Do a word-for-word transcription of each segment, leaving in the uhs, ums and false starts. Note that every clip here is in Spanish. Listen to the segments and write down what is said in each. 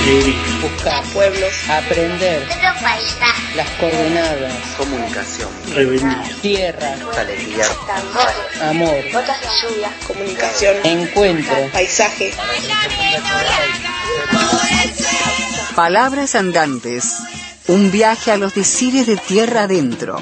escribir, buscar pueblos, aprender, paisaje, las coordenadas, comunicación, rebeldía, tierra, alegría, tambores, amor, gotas de lluvia, comunicación, encuentro, paisaje. Palabras andantes, un viaje a los decires de tierra adentro.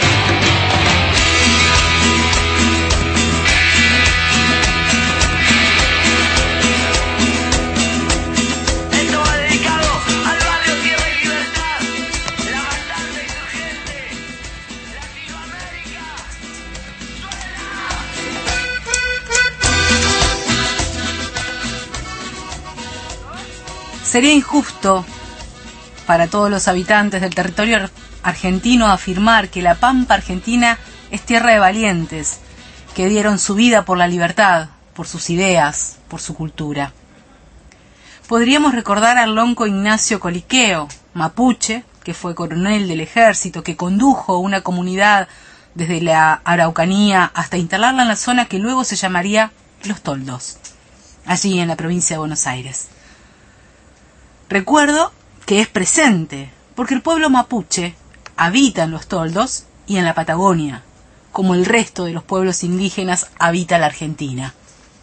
Sería injusto para todos los habitantes del territorio argentino afirmar que la Pampa Argentina es tierra de valientes, que dieron su vida por la libertad, por sus ideas, por su cultura. Podríamos recordar al lonco Ignacio Coliqueo, mapuche, que fue coronel del ejército, que condujo una comunidad desde la Araucanía hasta instalarla en la zona que luego se llamaría Los Toldos, allí en la provincia de Buenos Aires. Recuerdo que es presente, porque el pueblo mapuche habita en Los Toldos y en la Patagonia, como el resto de los pueblos indígenas habita la Argentina.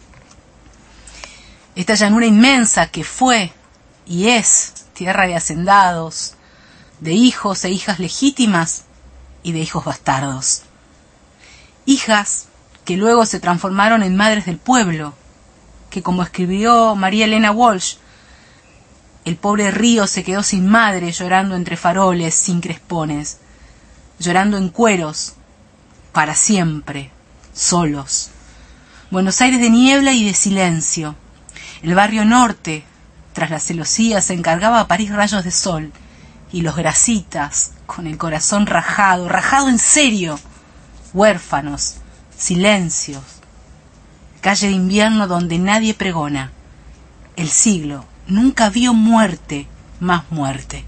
Esta llanura inmensa que fue y es tierra de hacendados, de hijos e hijas legítimas y de hijos bastardos. Hijas que luego se transformaron en madres del pueblo, que como escribió María Elena Walsh, el pobre río se quedó sin madre, llorando entre faroles, sin crespones, llorando en cueros, para siempre, solos. Buenos Aires de niebla y de silencio. El barrio norte, tras las celosías, se encargaba a parir rayos de sol, y los grasitas, con el corazón rajado, rajado en serio, huérfanos, silencios. Calle de invierno donde nadie pregona. El siglo nunca vio muerte, más muerte.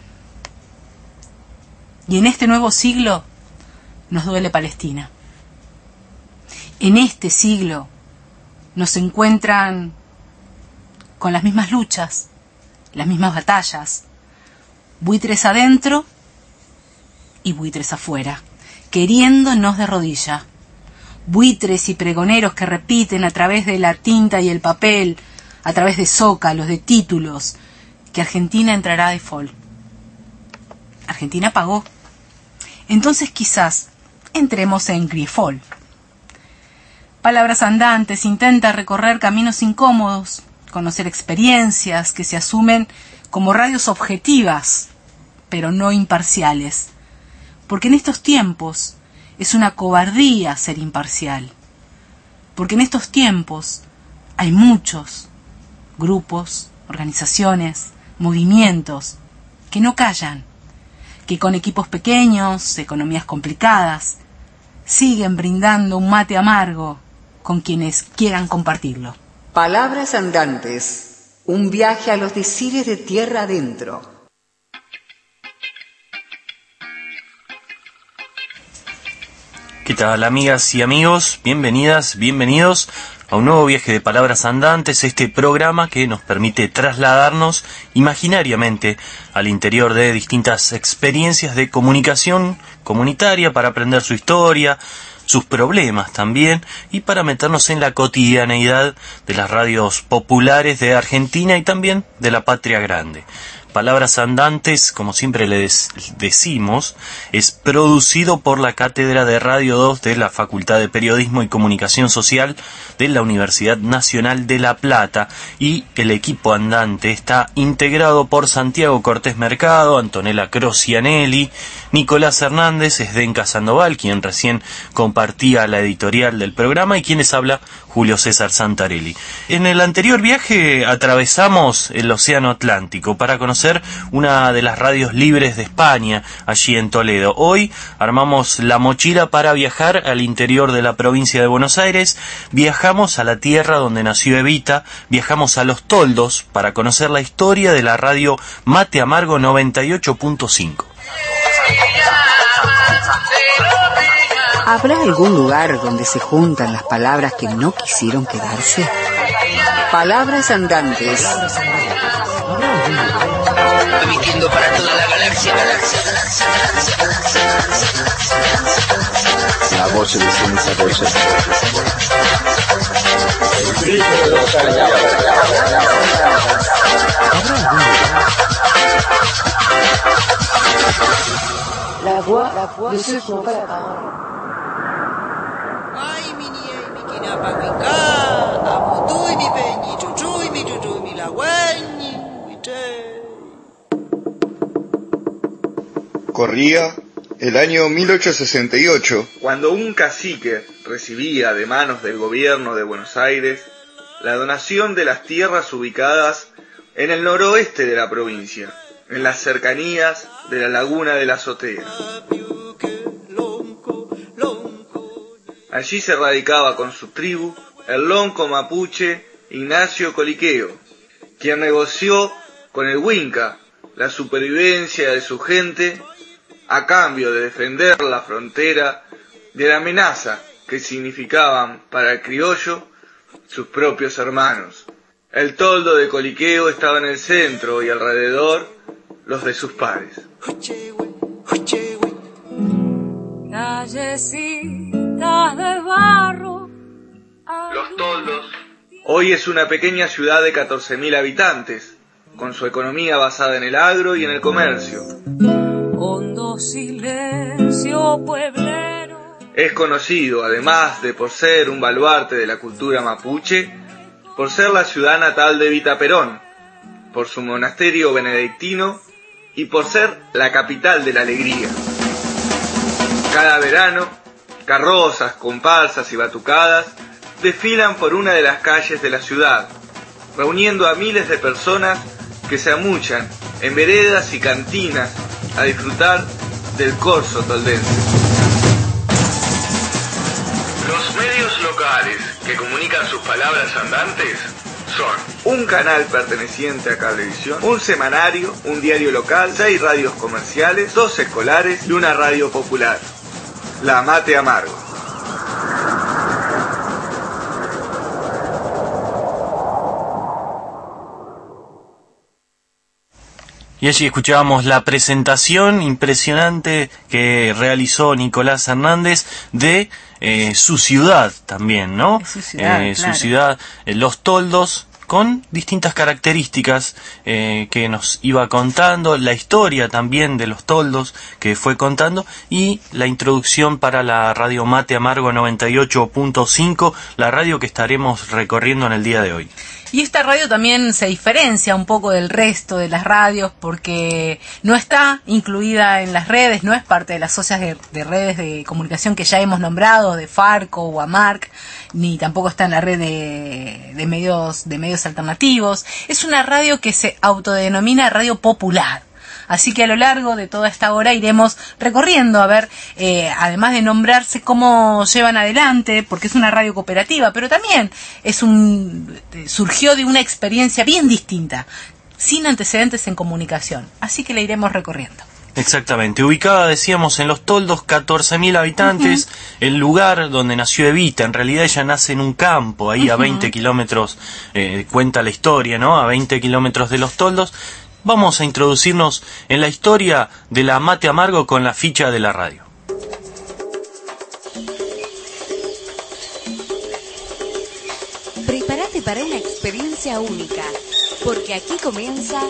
Y en este nuevo siglo nos duele Palestina. En este siglo nos encuentran con las mismas luchas, las mismas batallas, buitres adentro y buitres afuera, queriéndonos de rodilla. Buitres y pregoneros que repiten a través de la tinta y el papel, a través de zócalos, de títulos, que Argentina entrará a default. Argentina pagó. Entonces quizás entremos en griefol. Palabras andantes intenta recorrer caminos incómodos, conocer experiencias que se asumen como radios objetivas, pero no imparciales. Porque en estos tiempos es una cobardía ser imparcial. Porque en estos tiempos hay muchos grupos, organizaciones, movimientos que no callan, que con equipos pequeños, economías complicadas, siguen brindando un mate amargo con quienes quieran compartirlo. Palabras andantes, un viaje a los decires de tierra adentro. ¿Qué tal, amigas y amigos? Bienvenidas, bienvenidos a un nuevo viaje de Palabras Andantes, este programa que nos permite trasladarnos imaginariamente al interior de distintas experiencias de comunicación comunitaria para aprender su historia, sus problemas también, y para meternos en la cotidianeidad de las radios populares de Argentina y también de la patria grande. Palabras Andantes, como siempre les decimos, es producido por la Cátedra de Radio dos de la Facultad de Periodismo y Comunicación Social de la Universidad Nacional de La Plata, y el equipo andante está integrado por Santiago Cortés Mercado, Antonella Crocianelli, Nicolás Hernández, Esdenca Sandoval, quien recién compartía la editorial del programa, y quienes habla Julio César Santarelli. En el anterior viaje atravesamos el Océano Atlántico para conocer una de las radios libres de España, allí en Toledo. Hoy armamos la mochila para viajar al interior de la provincia de Buenos Aires, viajamos a la tierra donde nació Evita, viajamos a Los Toldos para conocer la historia de la radio Mate Amargo noventa y ocho punto cinco. ¿Habrá algún lugar donde se juntan las palabras que no quisieron quedarse? Palabras andantes. Emitiendo para toda la galaxia, galaxia, galaxia, galaxia, galaxia, galaxia, galaxia, galaxia. La voce de senza voce. La voix, la voix de ceux qui n'ont pas la parole. Ai mini ai mi kina pawika, amutui mi penyi, chuchui mi chuchui mi la wenyi, wite. Corría el año mil ochocientos sesenta y ocho, cuando un cacique recibía de manos del gobierno de Buenos Aires la donación de las tierras ubicadas en el noroeste de la provincia, en las cercanías de la laguna de la Azotea. Allí se radicaba con su tribu el lonco mapuche Ignacio Coliqueo, quien negoció con el Winca la supervivencia de su gente a cambio de defender la frontera de la amenaza que significaban para el criollo sus propios hermanos. El toldo de Coliqueo estaba en el centro y alrededor los de sus pares. Callecitas de barro. Los Toldos hoy es una pequeña ciudad de catorce mil habitantes, con su economía basada en el agro y en el comercio. Hondo silencio pueblero. Es conocido, además de por ser un baluarte de la cultura mapuche, por ser la ciudad natal de Evita Perón, por su monasterio benedictino y por ser la capital de la alegría. Cada verano, carrozas, comparsas y batucadas desfilan por una de las calles de la ciudad, reuniendo a miles de personas que se amuchan en veredas y cantinas a disfrutar del corso toldense. Los medios locales que comunican sus palabras andantes son un canal perteneciente a Cablevisión, un semanario, un diario local, seis radios comerciales, dos escolares y una radio popular, la Mate Amargo. Y allí escuchábamos la presentación impresionante que realizó Nicolás Hernández de eh, su ciudad también, ¿no? Su ciudad, eh, claro. Su ciudad, eh, Los Toldos, con distintas características eh, que nos iba contando, la historia también de Los Toldos que fue contando y la introducción para la radio Mate Amargo noventa y ocho punto cinco, la radio que estaremos recorriendo en el día de hoy. Y esta radio también se diferencia un poco del resto de las radios porque no está incluida en las redes, no es parte de las socias de, de redes de comunicación que ya hemos nombrado, de Farco o Amarc, ni tampoco está en la red de, de medios de medios alternativos. Es una radio que se autodenomina radio popular. Así que a lo largo de toda esta hora iremos recorriendo a ver, eh, además de nombrarse, cómo llevan adelante, porque es una radio cooperativa, pero también es un surgió de una experiencia bien distinta, sin antecedentes en comunicación. Así que la iremos recorriendo. Exactamente, ubicada, decíamos, en Los Toldos, catorce mil habitantes, uh-huh. El lugar donde nació Evita. En realidad ella nace en un campo, ahí uh-huh. a veinte kilómetros, eh, cuenta la historia, ¿no? A veinte kilómetros de Los Toldos. Vamos a introducirnos en la historia de la Mate Amargo con la ficha de la radio. Prepárate para una experiencia única, porque aquí comienza...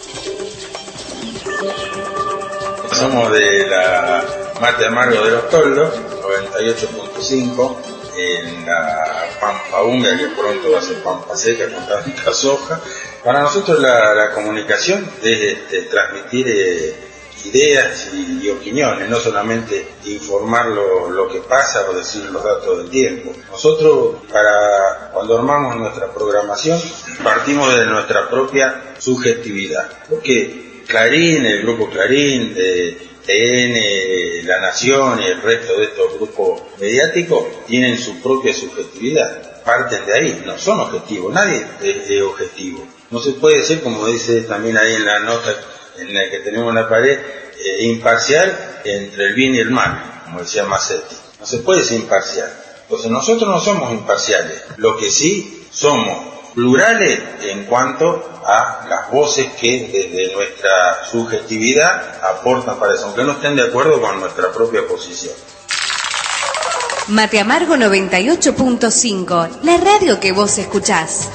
Somos de la Mate Amargo de Los Toldos, noventa y ocho punto cinco, en la Pampa Húmeda, que pronto va a ser Pampa Seca con tanta soja. Para nosotros la, la comunicación es este, transmitir eh, ideas y, y opiniones, no solamente informar lo, lo que pasa o decir los datos del tiempo. Nosotros, para cuando armamos nuestra programación, partimos de nuestra propia subjetividad, porque Clarín, el grupo Clarín, de T N, La Nación y el resto de estos grupos mediáticos tienen su propia subjetividad, parten de ahí, no son objetivos, nadie es, es objetivo. No se puede ser, como dice también ahí en la nota en la que tenemos en la pared, eh, imparcial entre el bien y el mal, como decía Massetti. No se puede ser imparcial. Entonces nosotros no somos imparciales. Lo que sí somos plurales en cuanto a las voces que desde nuestra subjetividad aportan para eso, aunque no estén de acuerdo con nuestra propia posición. Mate Amargo noventa y ocho punto cinco, la radio que vos escuchás.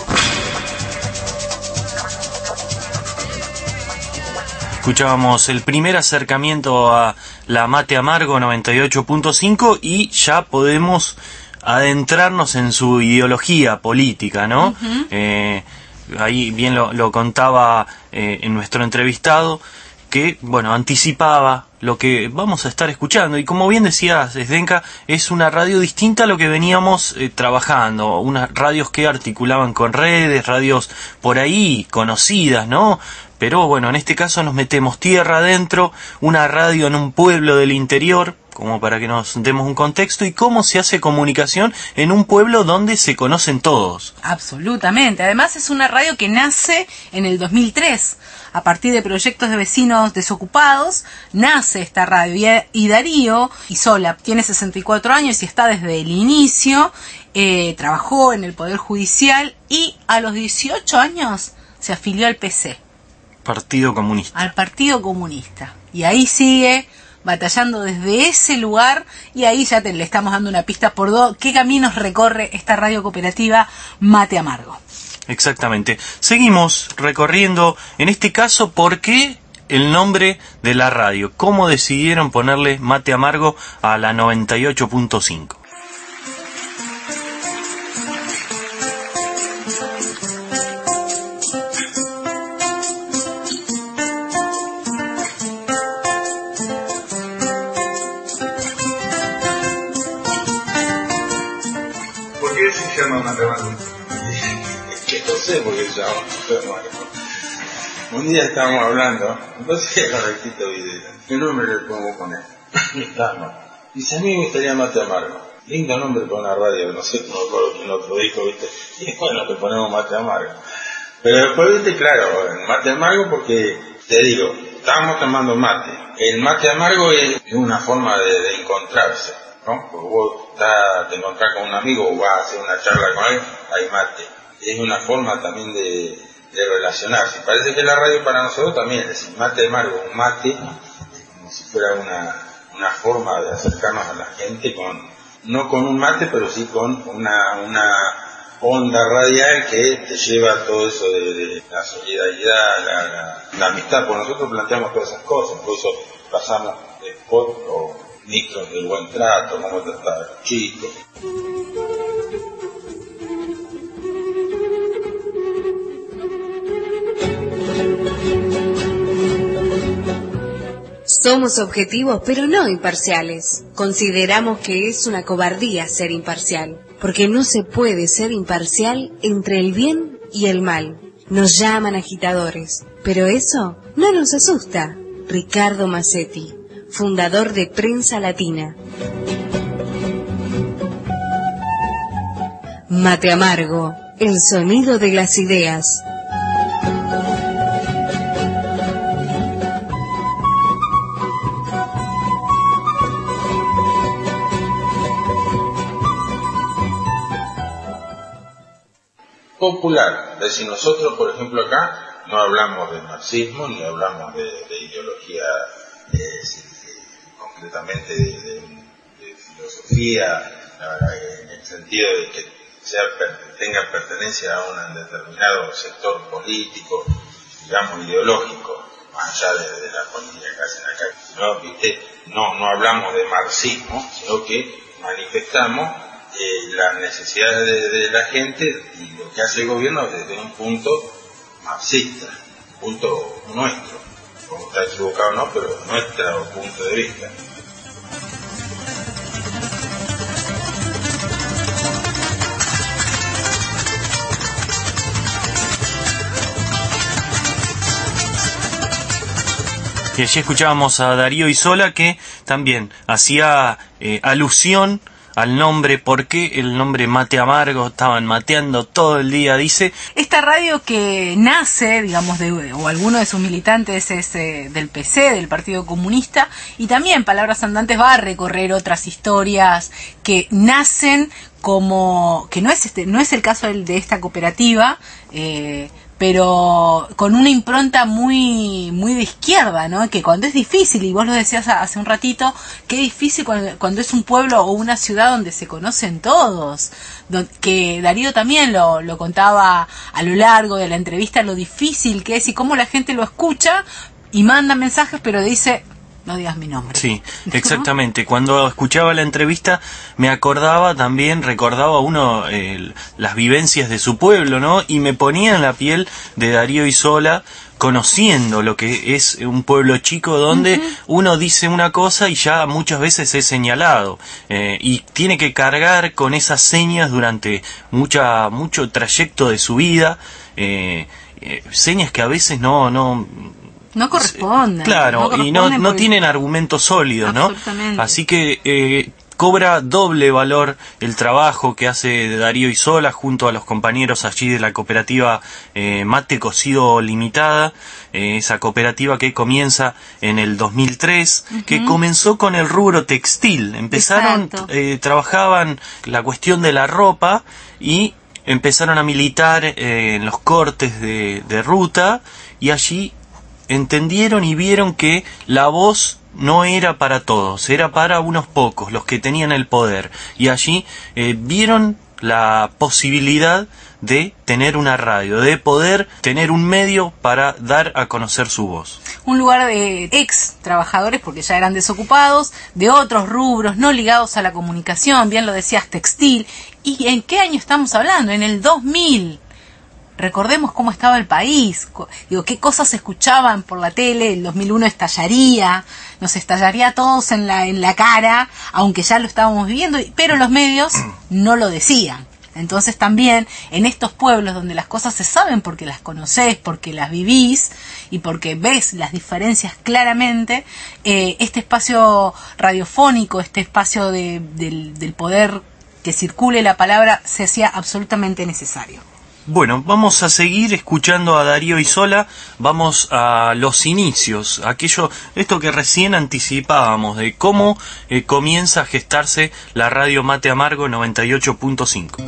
Escuchábamos el primer acercamiento a la Mate Amargo noventa y ocho punto cinco y ya podemos adentrarnos en su ideología política, ¿no? Uh-huh. Eh, ahí bien lo, lo contaba eh, en nuestro entrevistado, que, bueno, anticipaba lo que vamos a estar escuchando. Y como bien decía Zdenka, es una radio distinta a lo que veníamos eh, trabajando. Unas radios que articulaban con redes, radios por ahí conocidas, ¿no? Pero bueno, en este caso nos metemos tierra adentro, una radio en un pueblo del interior, como para que nos demos un contexto, y cómo se hace comunicación en un pueblo donde se conocen todos. Absolutamente. Además es una radio que nace en el dos mil tres. A partir de proyectos de vecinos desocupados, nace esta radio. Y Darío Isola tiene sesenta y cuatro años y está desde el inicio. Eh, trabajó en el Poder Judicial y a los dieciocho años se afilió al P C. Partido Comunista. Al Partido Comunista. Y ahí sigue batallando desde ese lugar, y ahí ya te, le estamos dando una pista por do, qué caminos recorre esta radio cooperativa Mate Amargo. Exactamente. Seguimos recorriendo, en este caso, ¿por qué el nombre de la radio? ¿Cómo decidieron ponerle Mate Amargo a la noventa y ocho punto cinco? Se llama Mate Amargo. Que no sé por qué se llama Mate Amargo. Un día estábamos hablando, entonces con el Tito Videla, ¿qué nombre le podemos poner? Dice, a mí me gustaría Mate Amargo. Lindo nombre para una radio, no sé, no me acuerdo quién otro dijo, ¿viste? Y bueno, le ponemos Mate Amargo. Pero después, ¿viste? Claro, Mate Amargo porque, te digo, estábamos tomando mate. El mate amargo es una forma de, de encontrarse, ¿no? Porque vos estás, te encontrás con un amigo o vas a hacer una charla con él, hay mate. Es una forma también de, de relacionarse. Parece que la radio para nosotros también es decir, mate amargo, un mate, como si fuera una, una forma de acercarnos a la gente con, no con un mate, pero sí con una, una onda radial que te lleva a todo eso de, de la solidaridad, la, la, la amistad. Por nosotros planteamos todas esas cosas, por eso pasamos de spot o micros del buen trato, cómo tratar a los chicos. Somos objetivos, pero no imparciales. Consideramos que es una cobardía ser imparcial, porque no se puede ser imparcial entre el bien y el mal. Nos llaman agitadores, pero eso no nos asusta. Ricardo Massetti, fundador de Prensa Latina. Mate amargo, el sonido de las ideas. Popular, es decir, nosotros por ejemplo acá no hablamos de marxismo ni hablamos de, de ideología eh, concretamente de, de, de filosofía eh, en el sentido de que sea, tenga pertenencia a un determinado sector político, digamos ideológico, más allá de, de la política que hacen acá, ¿no? ¿Viste? No, no hablamos de marxismo, sino que manifestamos Eh, las necesidades de, de la gente y lo que hace el gobierno desde un punto marxista, un punto nuestro, como está equivocado no, pero nuestro punto de vista. Y allí escuchábamos a Darío Isola que también hacía eh, alusión al nombre, por qué el nombre Mate Amargo, estaban mateando todo el día, dice. Esta radio que nace, digamos, de, o alguno de sus militantes es eh, del P C, del Partido Comunista, y también Palabras Andantes va a recorrer otras historias que nacen como, que no es este, no es el caso de esta cooperativa, eh, pero con una impronta muy muy de izquierda, ¿no? Que cuando es difícil, y vos lo decías hace un ratito, qué difícil cuando, cuando es un pueblo o una ciudad donde se conocen todos, donde, que Darío también lo, lo contaba a lo largo de la entrevista, lo difícil que es y cómo la gente lo escucha y manda mensajes, pero dice... no digas mi nombre. Sí, exactamente. Cuando escuchaba la entrevista me acordaba también, recordaba uno eh, las vivencias de su pueblo, ¿no? Y me ponía en la piel de Darío Isola, conociendo lo que es un pueblo chico donde uh-huh. uno dice una cosa y ya muchas veces es señalado. Eh, y tiene que cargar con esas señas durante mucha mucho trayecto de su vida. Eh, eh, señas que a veces no... no No corresponden. Claro, no corresponden y no, no tienen argumentos sólidos, ¿no? Así que eh, cobra doble valor el trabajo que hace Darío Isola junto a los compañeros allí de la cooperativa eh, Mate Cocido Limitada, eh, esa cooperativa que comienza en el dos mil tres, uh-huh. que comenzó con el rubro textil. Empezaron, eh, trabajaban la cuestión de la ropa y empezaron a militar eh, en los cortes de, de ruta, y allí entendieron y vieron que la voz no era para todos, era para unos pocos, los que tenían el poder. Y allí eh, vieron la posibilidad de tener una radio, de poder tener un medio para dar a conocer su voz. Un lugar de ex trabajadores, porque ya eran desocupados, de otros rubros, no ligados a la comunicación, bien lo decías, textil. ¿Y en qué año estamos hablando? En el dos mil. Recordemos cómo estaba el país, digo, qué cosas se escuchaban por la tele. El dos mil uno estallaría, nos estallaría a todos en la en la cara, aunque ya lo estábamos viviendo, pero los medios no lo decían. Entonces también en estos pueblos donde las cosas se saben porque las conocés, porque las vivís y porque ves las diferencias claramente, eh, este espacio radiofónico, este espacio de, del, del poder que circule la palabra se hacía absolutamente necesario. Bueno, vamos a seguir escuchando a Darío Isola, vamos a los inicios, aquello, esto que recién anticipábamos, de cómo eh, comienza a gestarse la radio Mate Amargo noventa y ocho punto cinco.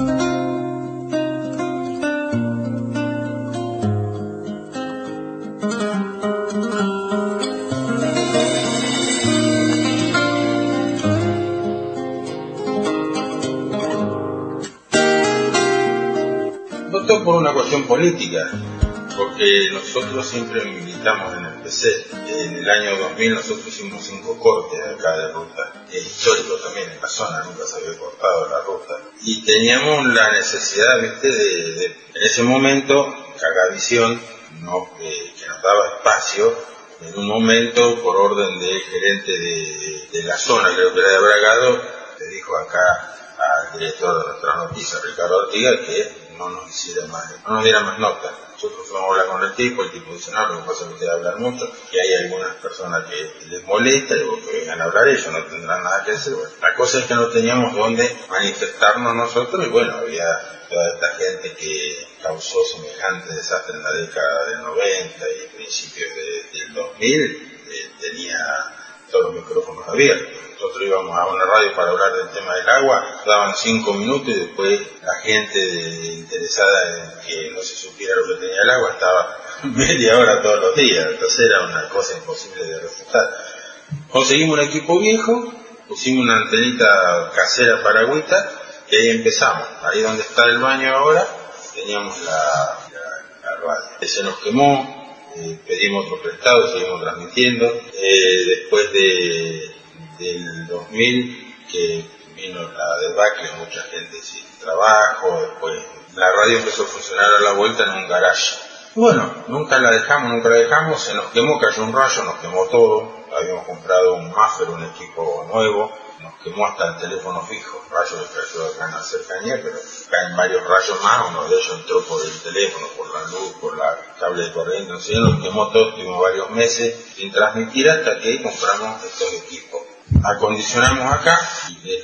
Por una cuestión política, porque nosotros siempre militamos en el P C. En el año dos mil nosotros hicimos cinco cortes acá de ruta, es histórico también en la zona, nunca se había cortado la ruta, y teníamos la necesidad, viste, de, de en ese momento Cagavisión no, eh, que nos daba espacio, en un momento por orden del gerente de, de la zona, creo que era de Bragado, le dijo acá al director de nuestras noticias, Ricardo Ortiga, que no nos hiciera más, no nos diera más nota. Nosotros fuimos a hablar con el tipo, el tipo dice, no, lo que pasa es que usted va a hablar mucho, y hay algunas personas que les molesta, y que vengan a hablar ellos, no tendrán nada que decir. Bueno, la cosa es que no teníamos dónde manifestarnos nosotros, y bueno, había toda esta gente que causó semejante desastre en la década del noventa y principios de, del dos mil, eh, tenía todos los micrófonos abiertos. Nosotros íbamos a una radio para hablar del tema del agua, daban cinco minutos y después la gente de, interesada en que no se supiera lo que tenía el agua estaba media hora todos los días, entonces era una cosa imposible de refutar. Conseguimos un equipo viejo, pusimos una antenita casera para agüita y ahí empezamos. Ahí donde está el baño ahora teníamos la, la, la radio. Se nos quemó, eh, pedimos otro prestado, seguimos transmitiendo. Eh, después de del dos mil, que vino la debacle, mucha gente sin trabajo, después la radio empezó a funcionar a la vuelta en un garage. Bueno, nunca la dejamos, nunca la dejamos, se nos quemó, cayó un rayo, nos quemó todo, habíamos comprado un Maffer, un equipo nuevo, nos quemó hasta el teléfono fijo, rayo que cayó acá en la cercanía, pero caen varios rayos más, uno de ellos entró por el teléfono, por la luz, por la cable de corriente, entonces nos quemó todo, estuvimos varios meses sin transmitir hasta que compramos estos equipos. Acondicionamos acá y desde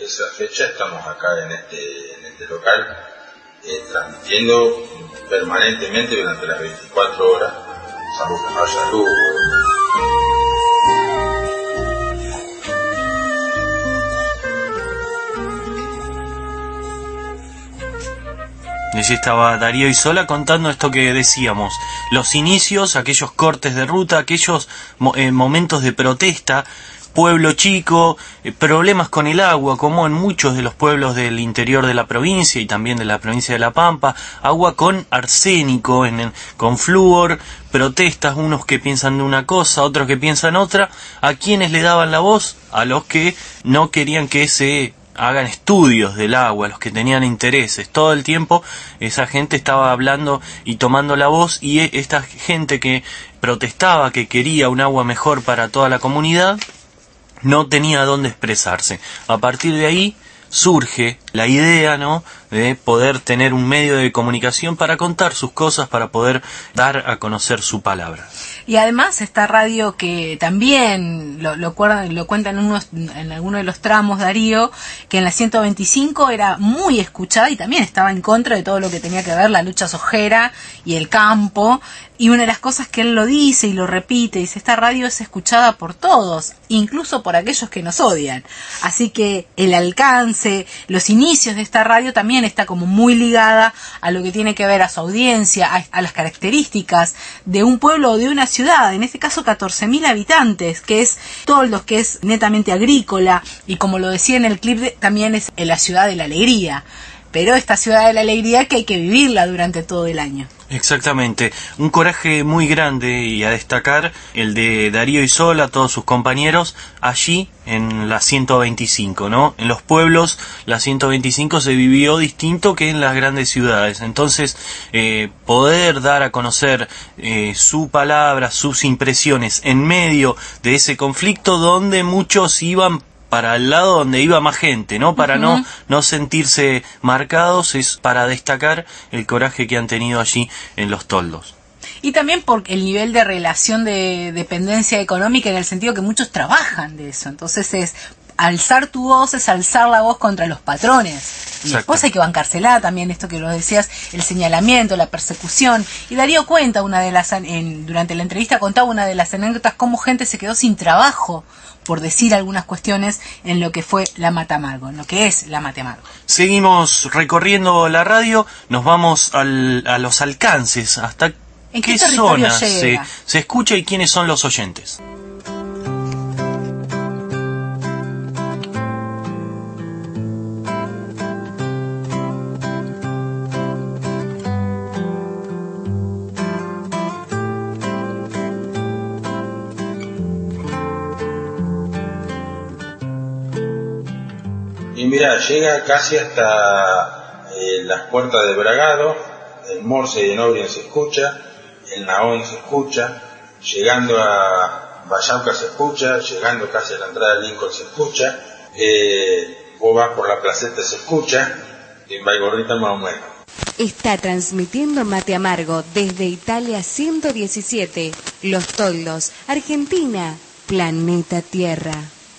esa fecha estamos acá en este, en este local, eh, transmitiendo permanentemente durante las veinticuatro horas, salvo que no haya luz. Allí estaba Darío Isola contando esto que decíamos, los inicios, aquellos cortes de ruta, aquellos mo eh, momentos de protesta, pueblo chico, eh, problemas con el agua, como en muchos de los pueblos del interior de la provincia y también de la provincia de La Pampa, agua con arsénico, en, en, con flúor, protestas, unos que piensan de una cosa, otros que piensan otra. ¿A quienes le daban la voz? A los que no querían que se hagan estudios del agua, los que tenían intereses. Todo el tiempo esa gente estaba hablando y tomando la voz, y esta gente que protestaba, que quería un agua mejor para toda la comunidad, no tenía dónde expresarse. A partir de ahí surge la idea, ¿no?, de poder tener un medio de comunicación para contar sus cosas, para poder dar a conocer su palabra. Y además esta radio que también lo, lo, lo cuenta en, unos, en alguno de los tramos Darío, que en la ciento veinticinco era muy escuchada y también estaba en contra de todo lo que tenía que ver la lucha sojera y el campo. Y una de las cosas que él lo dice y lo repite, dice, esta radio es escuchada por todos, incluso por aquellos que nos odian. Así que el alcance, los inicios de esta radio también está como muy ligada a lo que tiene que ver a su audiencia, a, a las características de un pueblo o de una ciudad, en este caso catorce mil habitantes, que es Toldos, que es netamente agrícola, y como lo decía en el clip, de, también es la ciudad de la alegría. Pero esta ciudad de la alegría que hay que vivirla durante todo el año. Exactamente, un coraje muy grande, y a destacar el de Darío Isola, todos sus compañeros, allí en la ciento veinticinco, ¿no? En los pueblos la ciento veinticinco se vivió distinto que en las grandes ciudades. Entonces, eh, poder dar a conocer eh, su palabra, sus impresiones en medio de ese conflicto donde muchos iban para el lado donde iba más gente, ¿no? Para uh-huh. no, no sentirse marcados, es para destacar el coraje que han tenido allí en los Toldos. Y también por el nivel de relación de dependencia económica, en el sentido que muchos trabajan de eso. Entonces es alzar tu voz, es alzar la voz contra los patrones. Y después hay que bancársela también, esto que lo decías, el señalamiento, la persecución. Y Darío cuenta una de las, en, durante la entrevista contaba una de las anécdotas, cómo gente se quedó sin trabajo por decir algunas cuestiones en lo que fue la Mata Amargo, en lo que es la Mata Amargo. Seguimos recorriendo la radio, nos vamos al, a los alcances, hasta ¿En qué, qué zonas se, se escucha y quiénes son los oyentes. Y mira, llega casi hasta eh, las puertas de Bragado, en Morse y en Obrien se escucha, en Naón se escucha, llegando a Vallauca se escucha, llegando casi a la entrada de Lincoln se escucha, eh, vos vas por la placeta se escucha, y en Baigorrita más o menos. Está transmitiendo Mate Amargo desde Italia ciento diecisiete, Los Toldos, Argentina, planeta Tierra.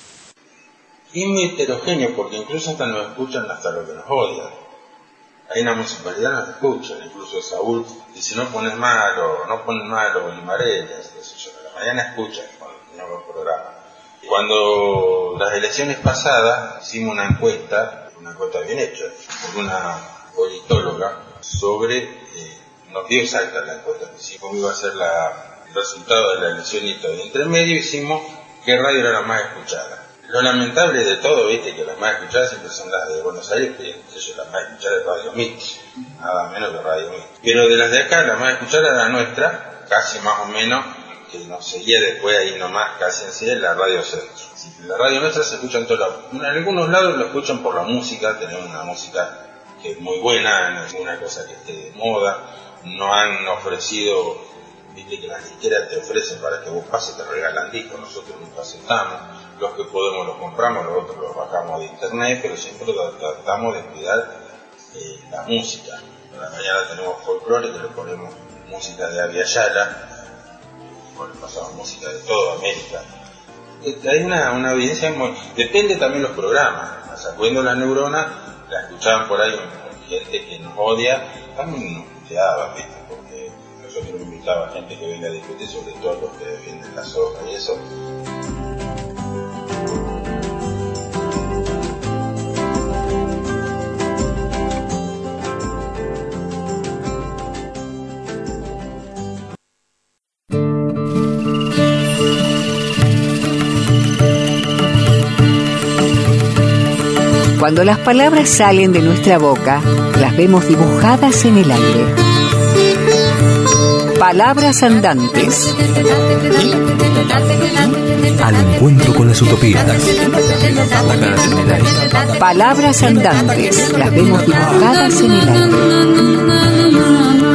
Y muy heterogéneo, porque incluso hasta nos escuchan hasta los que nos odian. Hay una municipalidad nos escuchan, incluso Saúl dice no pones malo, no pones malo Bolimareñas, a la mañana escuchan cuando tenemos el programa. Cuando las elecciones pasadas hicimos una encuesta, una encuesta bien hecha, por una politóloga, sobre, eh, nos dio exacta la encuesta, que cómo iba a ser la, el resultado de la elección y todo. Y entre medio hicimos qué radio era la más escuchada. Lo lamentable de todo, viste, que las más escuchadas siempre son las de Buenos Aires, que ellos las más escuchadas de Radio Mit, nada menos que Radio Mit. Pero de las de acá, la más escuchada era la nuestra, casi más o menos, que nos seguía después ahí nomás, casi en sí, la Radio Centro. Así que la radio nuestra se escucha en todos lados. En algunos lados lo escuchan por la música, tenemos una música que es muy buena, no es una cosa que esté de moda, nos han ofrecido, viste que las disqueras te ofrecen para que vos pases, te regalan discos, nosotros nunca aceptamos. Los que podemos los compramos, los otros los bajamos de internet, pero siempre tratamos de cuidar eh, la música. Por la mañana tenemos folclore, que le ponemos música de Abya Yala, bueno, pasamos música de toda América. Hay una, una audiencia muy... Depende también los programas. sacudiendo la neurona, la escuchaban por ahí con gente que nos odia, también nos puteaba, ¿viste? Porque nosotros invitaba a gente que venga a discutir, sobre todo los que defienden la soja y eso. Cuando las palabras salen de nuestra boca, las vemos dibujadas en el aire. Palabras andantes. Al encuentro con las utopías. Palabras andantes, las vemos dibujadas en el aire.